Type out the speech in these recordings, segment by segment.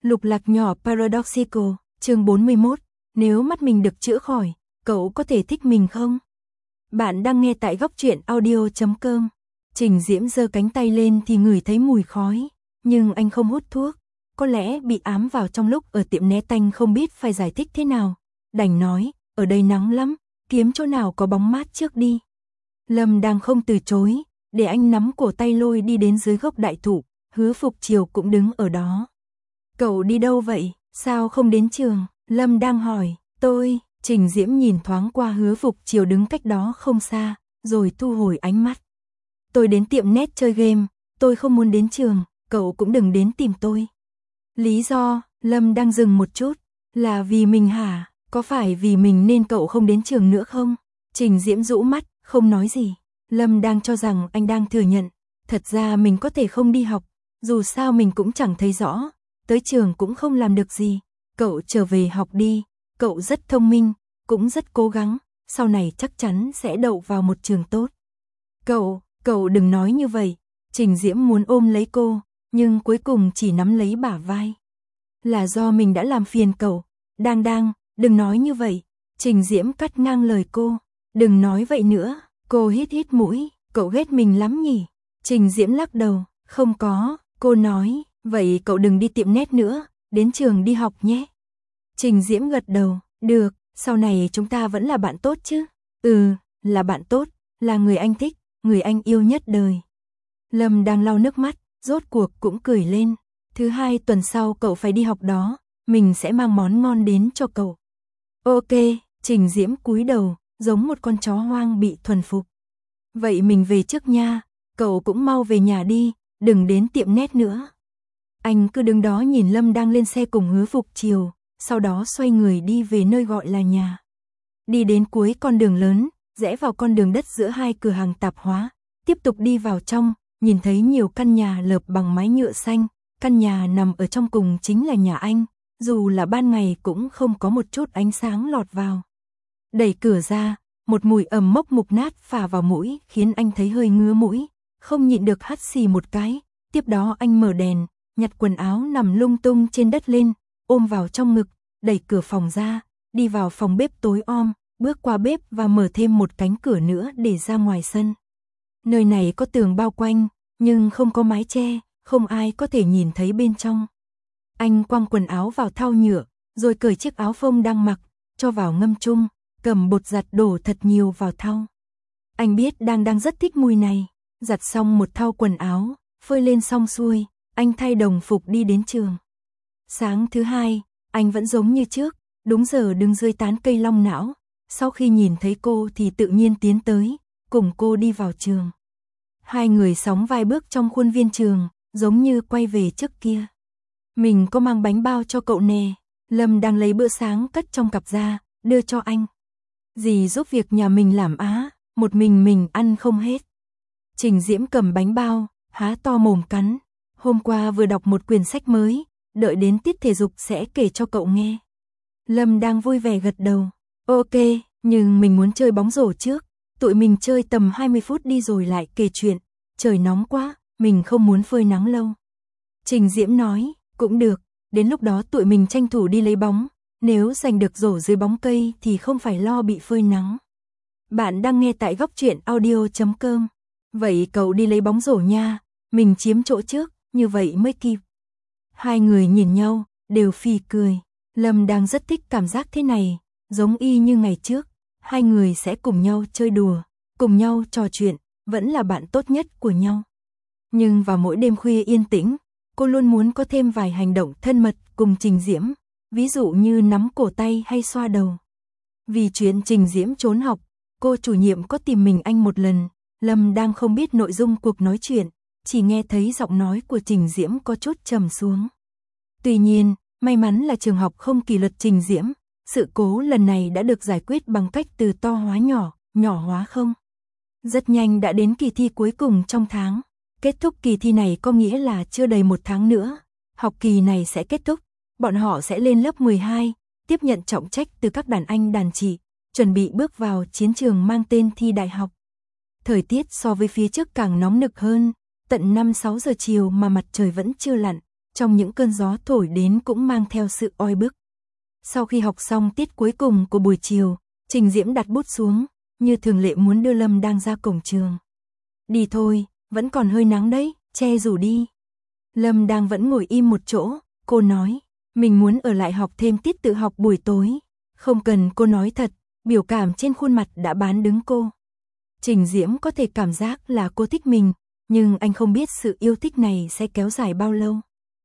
Lục lạc nhỏ Paradoxical, chương 41, nếu mắt mình được chữa khỏi, cậu có thể thích mình không? Bạn đang nghe tại góc truyện audio.com. Trình Diễm giơ cánh tay lên thì ngửi thấy mùi khói, nhưng anh không hút thuốc, có lẽ bị ám vào trong lúc ở tiệm né tanh không biết phải giải thích thế nào. Đành nói, ở đây nắng lắm, kiếm chỗ nào có bóng mát trước đi. Lâm đang không từ chối, để anh nắm cổ tay lôi đi đến dưới gốc đại thụ, Hứa Phục Triều cũng đứng ở đó. Cậu đi đâu vậy, sao không đến trường? Lâm đang hỏi. Trình Diễm nhìn thoáng qua Hứa Phục Triều đứng cách đó không xa, rồi thu hồi ánh mắt. Tôi đến tiệm net chơi game, tôi không muốn đến trường, cậu cũng đừng đến tìm tôi. Lý do, Lâm đang dừng một chút, là vì mình hả? Có phải vì mình nên cậu không đến trường nữa không? Trình Diễm rũ mắt, không nói gì. Lâm đang cho rằng anh đang thừa nhận, thật ra mình có thể không đi học, dù sao mình cũng chẳng thấy rõ, tới trường cũng không làm được gì. Cậu trở về học đi, cậu rất thông minh, cũng rất cố gắng, sau này chắc chắn sẽ đậu vào một trường tốt. Cậu đừng nói như vậy. Trình Diễm muốn ôm lấy cô, nhưng cuối cùng chỉ nắm lấy bả vai. Là do mình đã làm phiền cậu. Đừng nói như vậy. Trình Diễm cắt ngang lời cô. Đừng nói vậy nữa. Cô hít mũi. Cậu ghét mình lắm nhỉ? Trình Diễm lắc đầu. Không có. Cô nói. Vậy cậu đừng đi tiệm net nữa, đến trường đi học nhé. Trình Diễm gật đầu. Được, sau này chúng ta vẫn là bạn tốt chứ? Là bạn tốt, là người anh thích, người anh yêu nhất đời. Lâm đang lau nước mắt, rốt cuộc cũng cười lên. Thứ 2 tuần sau cậu phải đi học đó, mình sẽ mang món ngon đến cho cậu. Ok, Trình Diễm cúi đầu, giống một con chó hoang bị thuần phục. Vậy mình về trước nha, cậu cũng mau về nhà đi, đừng đến tiệm net nữa. Anh cứ đứng đó nhìn Lâm đang lên xe cùng Hứa Phục Triều, sau đó xoay người đi về nơi gọi là nhà. Đi đến cuối con đường lớn, rẽ vào con đường đất giữa 2 cửa hàng tạp hóa, tiếp tục đi vào trong, nhìn thấy nhiều căn nhà lợp bằng mái nhựa xanh, căn nhà nằm ở trong cùng chính là nhà anh, dù là ban ngày cũng không có một chút ánh sáng lọt vào. Đẩy cửa ra, một mùi ẩm mốc mục nát phả vào mũi khiến anh thấy hơi ngứa mũi, không nhịn được hắt xì một cái, tiếp đó anh mở đèn, nhặt quần áo nằm lung tung trên đất lên, ôm vào trong ngực, đẩy cửa phòng ra, đi vào phòng bếp tối om, bước qua bếp và mở thêm một cánh cửa nữa để ra ngoài sân. Nơi này có tường bao quanh, nhưng không có mái che, không ai có thể nhìn thấy bên trong. Anh quăng quần áo vào thau nhựa, rồi cởi chiếc áo phông đang mặc, cho vào ngâm chung, cầm bột giặt đổ thật nhiều vào thau. Anh biết đang rất thích mùi này, giặt xong một thau quần áo, phơi lên xong xuôi, anh thay đồng phục đi đến trường. Sáng thứ 2, anh vẫn giống như trước, đúng giờ đứng dưới tán cây long não, sau khi nhìn thấy cô thì tự nhiên tiến tới, cùng cô đi vào trường. 2 người sóng vai bước trong khuôn viên trường, giống như quay về trước kia. Mình có mang bánh bao cho cậu nè. Lâm đang lấy bữa sáng cất trong cặp ra, đưa cho anh. Dì giúp việc nhà mình làm á, một mình ăn không hết. Trình Diễm cầm bánh bao, há to mồm cắn. Hôm qua vừa đọc một quyển sách mới, đợi đến tiết thể dục sẽ kể cho cậu nghe. Lâm đang vui vẻ gật đầu. Ok, nhưng mình muốn chơi bóng rổ trước. Tụi mình chơi tầm 20 phút đi rồi lại kể chuyện. Trời nóng quá, mình không muốn phơi nắng lâu. Trình Diễm nói, cũng được, đến lúc đó tụi mình tranh thủ đi lấy bóng. Nếu giành được rổ dưới bóng cây thì không phải lo bị phơi nắng. Bạn đang nghe tại góc truyện audio.com. Vậy cậu đi lấy bóng rổ nha, mình chiếm chỗ trước, như vậy mới kịp. 2 người nhìn nhau, đều phì cười. Lâm đang rất thích cảm giác thế này, giống y như ngày trước. 2 người sẽ cùng nhau chơi đùa, cùng nhau trò chuyện, vẫn là bạn tốt nhất của nhau. Nhưng vào mỗi đêm khuya yên tĩnh, cô luôn muốn có thêm vài hành động thân mật cùng Trình Diễm, ví dụ như nắm cổ tay hay xoa đầu. Vì chuyện Trình Diễm trốn học, cô chủ nhiệm có tìm mình anh một lần, Lâm đang không biết nội dung cuộc nói chuyện, chỉ nghe thấy giọng nói của Trình Diễm có chút trầm xuống. Tuy nhiên, may mắn là trường học không kỷ luật Trình Diễm, sự cố lần này đã được giải quyết bằng cách từ to hóa nhỏ, nhỏ hóa không. Rất nhanh đã đến kỳ thi cuối cùng trong tháng. Kết thúc kỳ thi này có nghĩa là chưa đầy 1 tháng nữa, học kỳ này sẽ kết thúc, bọn họ sẽ lên lớp 12, tiếp nhận trọng trách từ các đàn anh đàn chị, chuẩn bị bước vào chiến trường mang tên thi đại học. Thời tiết so với phía trước càng nóng nực hơn, tận 5-6 giờ chiều mà mặt trời vẫn chưa lặn, trong những cơn gió thổi đến cũng mang theo sự oi bức. Sau khi học xong tiết cuối cùng của buổi chiều, Trình Diễm đặt bút xuống, như thường lệ muốn đưa Lâm Đang ra cổng trường. Đi thôi, vẫn còn hơi nắng đấy, che dù đi. Lâm Đang vẫn ngồi im một chỗ, cô nói, mình muốn ở lại học thêm tiết tự học buổi tối. Không cần cô nói thật, biểu cảm trên khuôn mặt đã bán đứng cô. Trình Diễm có thể cảm giác là cô thích mình, nhưng anh không biết sự yêu thích này sẽ kéo dài bao lâu.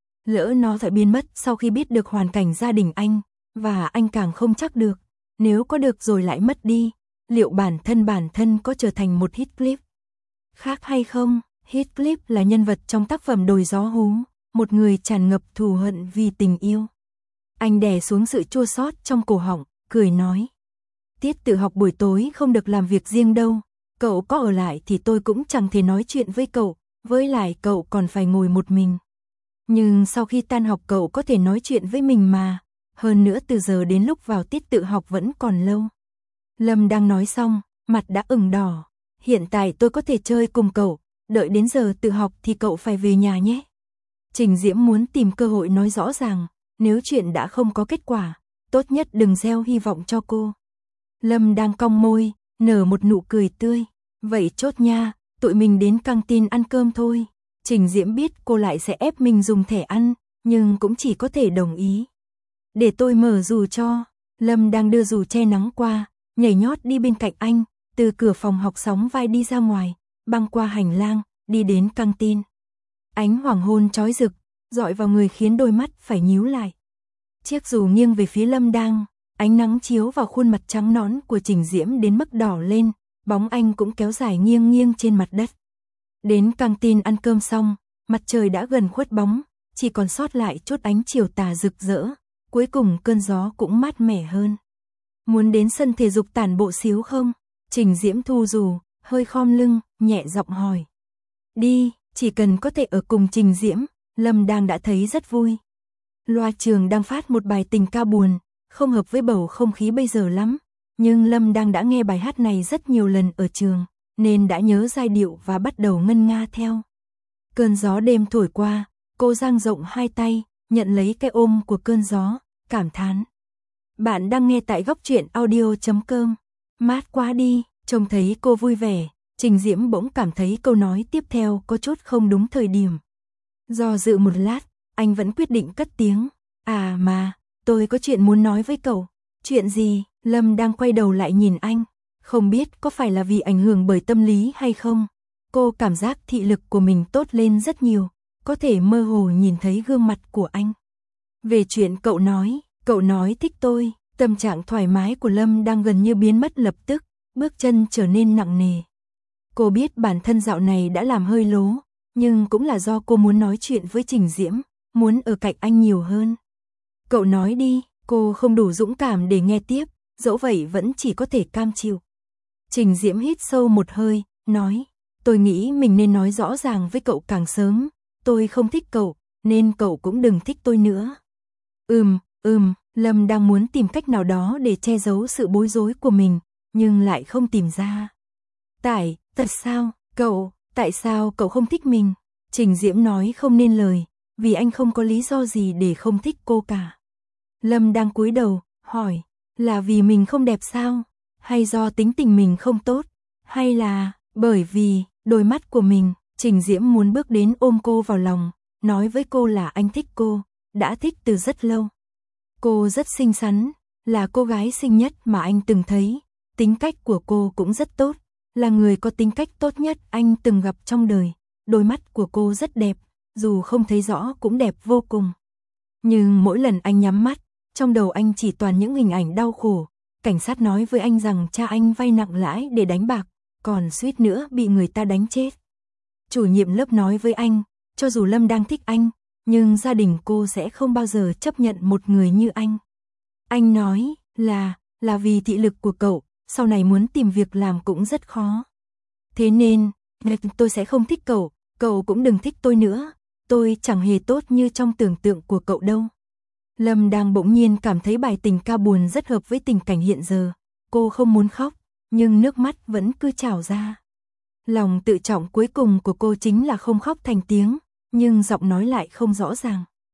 Lỡ nó phải biến mất sau khi biết được hoàn cảnh gia đình anh, và anh càng không chắc được, nếu có được rồi lại mất đi, liệu bản thân có trở thành một Heathcliff khác hay không? Heathcliff là nhân vật trong tác phẩm Đồi gió hú, một người tràn ngập thù hận vì tình yêu. Anh đè xuống sự chua xót trong cổ họng, cười nói. Tiết tự học buổi tối không được làm việc riêng đâu, cậu có ở lại thì tôi cũng chẳng thể nói chuyện với cậu, với lại cậu còn phải ngồi một mình. Nhưng sau khi tan học cậu có thể nói chuyện với mình mà, hơn nữa từ giờ đến lúc vào tiết tự học vẫn còn lâu. Lâm đang nói xong, mặt đã ửng đỏ. Hiện tại tôi có thể chơi cùng cậu, đợi đến giờ tự học thì cậu phải về nhà nhé. Trình Diễm muốn tìm cơ hội nói rõ ràng, nếu chuyện đã không có kết quả, tốt nhất đừng gieo hy vọng cho cô. Lâm đang cong môi, nở một nụ cười tươi. Vậy chốt nha, tụi mình đến căng tin ăn cơm thôi. Trình Diễm biết cô lại sẽ ép mình dùng thẻ ăn, nhưng cũng chỉ có thể đồng ý. Để tôi mở dù cho. Lâm đang đưa dù che nắng qua, nhảy nhót đi bên cạnh anh, từ cửa phòng học sóng vai đi ra ngoài, băng qua hành lang, đi đến căng tin. Ánh hoàng hôn chói rực, dọi vào người khiến đôi mắt phải nhíu lại. Chiếc dù nghiêng về phía Lâm đang, ánh nắng chiếu vào khuôn mặt trắng nõn của Trình Diễm đến mức đỏ lên, bóng anh cũng kéo dài nghiêng nghiêng trên mặt đất. Đến căng tin ăn cơm xong, mặt trời đã gần khuất bóng, chỉ còn sót lại chút ánh chiều tà rực rỡ, cuối cùng cơn gió cũng mát mẻ hơn. Muốn đến sân thể dục tản bộ xíu không? Trình Diễm thu dù, hơi khom lưng, nhẹ giọng hỏi. Đi, chỉ cần có thể ở cùng Trình Diễm, Lâm đang đã thấy rất vui. Loa trường đang phát một bài tình ca buồn, không hợp với bầu không khí bây giờ lắm, nhưng Lâm đang đã nghe bài hát này rất nhiều lần ở trường, nên đã nhớ giai điệu và bắt đầu ngân nga theo. Cơn gió đêm thổi qua, cô dang rộng hai tay, nhận lấy cái ôm của cơn gió, cảm thán. Bạn đang nghe tại goctruyện.audio.com. Mát quá đi, trông thấy cô vui vẻ, Trình Diễm bỗng cảm thấy câu nói tiếp theo có chút không đúng thời điểm. Do dự một lát, anh vẫn quyết định cất tiếng. À mà, tôi có chuyện muốn nói với cậu. Chuyện gì? Lâm đang quay đầu lại nhìn anh. Không biết có phải là vì ảnh hưởng bởi tâm lý hay không? Cô cảm giác thị lực của mình tốt lên rất nhiều, có thể mơ hồ nhìn thấy gương mặt của anh. Về chuyện cậu nói thích tôi, tâm trạng thoải mái của Lâm đang gần như biến mất lập tức, bước chân trở nên nặng nề. Cô biết bản thân dạo này đã làm hơi lố, nhưng cũng là do cô muốn nói chuyện với Trình Diễm, muốn ở cạnh anh nhiều hơn. Cậu nói đi, cô không đủ dũng cảm để nghe tiếp, dẫu vậy vẫn chỉ có thể cam chịu. Trình Diễm hít sâu một hơi, nói, tôi nghĩ mình nên nói rõ ràng với cậu càng sớm, tôi không thích cậu, nên cậu cũng đừng thích tôi nữa. Lâm đang muốn tìm cách nào đó để che giấu sự bối rối của mình, nhưng lại không tìm ra. Tại sao cậu không thích mình? Trình Diễm nói không nên lời, vì anh không có lý do gì để không thích cô cả. Lâm đang cúi đầu, hỏi, là vì mình không đẹp sao? Hay do tính tình mình không tốt? Hay là bởi vì đôi mắt của mình? Trình Diễm muốn bước đến ôm cô vào lòng, nói với cô là anh thích cô, đã thích từ rất lâu. Cô rất xinh xắn, là cô gái xinh nhất mà anh từng thấy, tính cách của cô cũng rất tốt, là người có tính cách tốt nhất anh từng gặp trong đời. Đôi mắt của cô rất đẹp, dù không thấy rõ cũng đẹp vô cùng. Nhưng mỗi lần anh nhắm mắt, trong đầu anh chỉ toàn những hình ảnh đau khổ. Cảnh sát nói với anh rằng cha anh vay nặng lãi để đánh bạc, còn suýt nữa bị người ta đánh chết. Chủ nhiệm lớp nói với anh, cho dù Lâm đang thích anh, nhưng gia đình cô sẽ không bao giờ chấp nhận một người như anh. Anh nói là vì thị lực của cậu, sau này muốn tìm việc làm cũng rất khó. Thế nên, tôi sẽ không thích cậu, cậu cũng đừng thích tôi nữa, tôi chẳng hề tốt như trong tưởng tượng của cậu đâu. Lâm đang bỗng nhiên cảm thấy bài tình ca buồn rất hợp với tình cảnh hiện giờ. Cô không muốn khóc, nhưng nước mắt vẫn cứ trào ra. Lòng tự trọng cuối cùng của cô chính là không khóc thành tiếng, nhưng giọng nói lại không rõ ràng.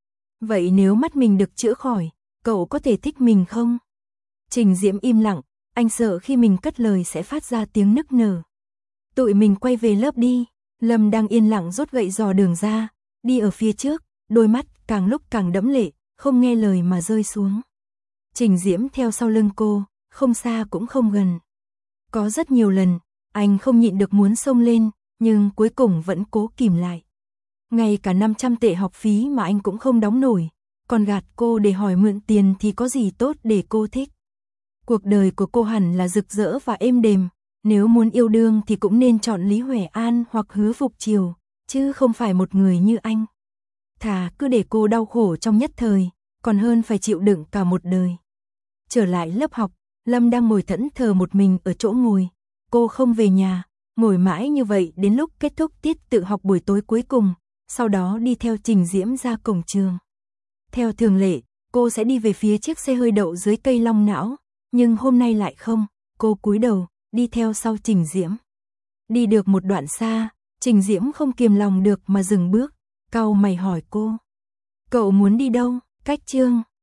Vậy nếu mắt mình được chữa khỏi, cậu có thể thích mình không? Trình Diễm im lặng, anh sợ khi mình cất lời sẽ phát ra tiếng nức nở. Tụi mình quay về lớp đi. Lâm đang yên lặng rút gậy dò đường ra, đi ở phía trước, đôi mắt càng lúc càng đẫm lệ, không nghe lời mà rơi xuống. Trình Diễm theo sau lưng cô, không xa cũng không gần. Có rất nhiều lần, anh không nhịn được muốn xông lên, nhưng cuối cùng vẫn cố kìm lại. Ngay cả 500 tệ học phí mà anh cũng không đóng nổi, còn gạt cô để hỏi mượn tiền thì có gì tốt để cô thích. Cuộc đời của cô hẳn là rực rỡ và êm đềm, nếu muốn yêu đương thì cũng nên chọn Lý Huệ An hoặc Hứa Phục Triều, chứ không phải một người như anh. Thà cứ để cô đau khổ trong nhất thời, còn hơn phải chịu đựng cả một đời. Trở lại lớp học, Lâm đang ngồi thẫn thờ một mình ở chỗ ngồi. Cô không về nhà, ngồi mãi như vậy đến lúc kết thúc tiết tự học buổi tối cuối cùng, sau đó đi theo Trình Diễm ra cổng trường. Theo thường lệ, cô sẽ đi về phía chiếc xe hơi đậu dưới cây long não, nhưng hôm nay lại không, cô cúi đầu, đi theo sau Trình Diễm. Đi được một đoạn xa, Trình Diễm không kiềm lòng được mà dừng bước, cau mày hỏi cô. Cậu muốn đi đâu? Cách Chương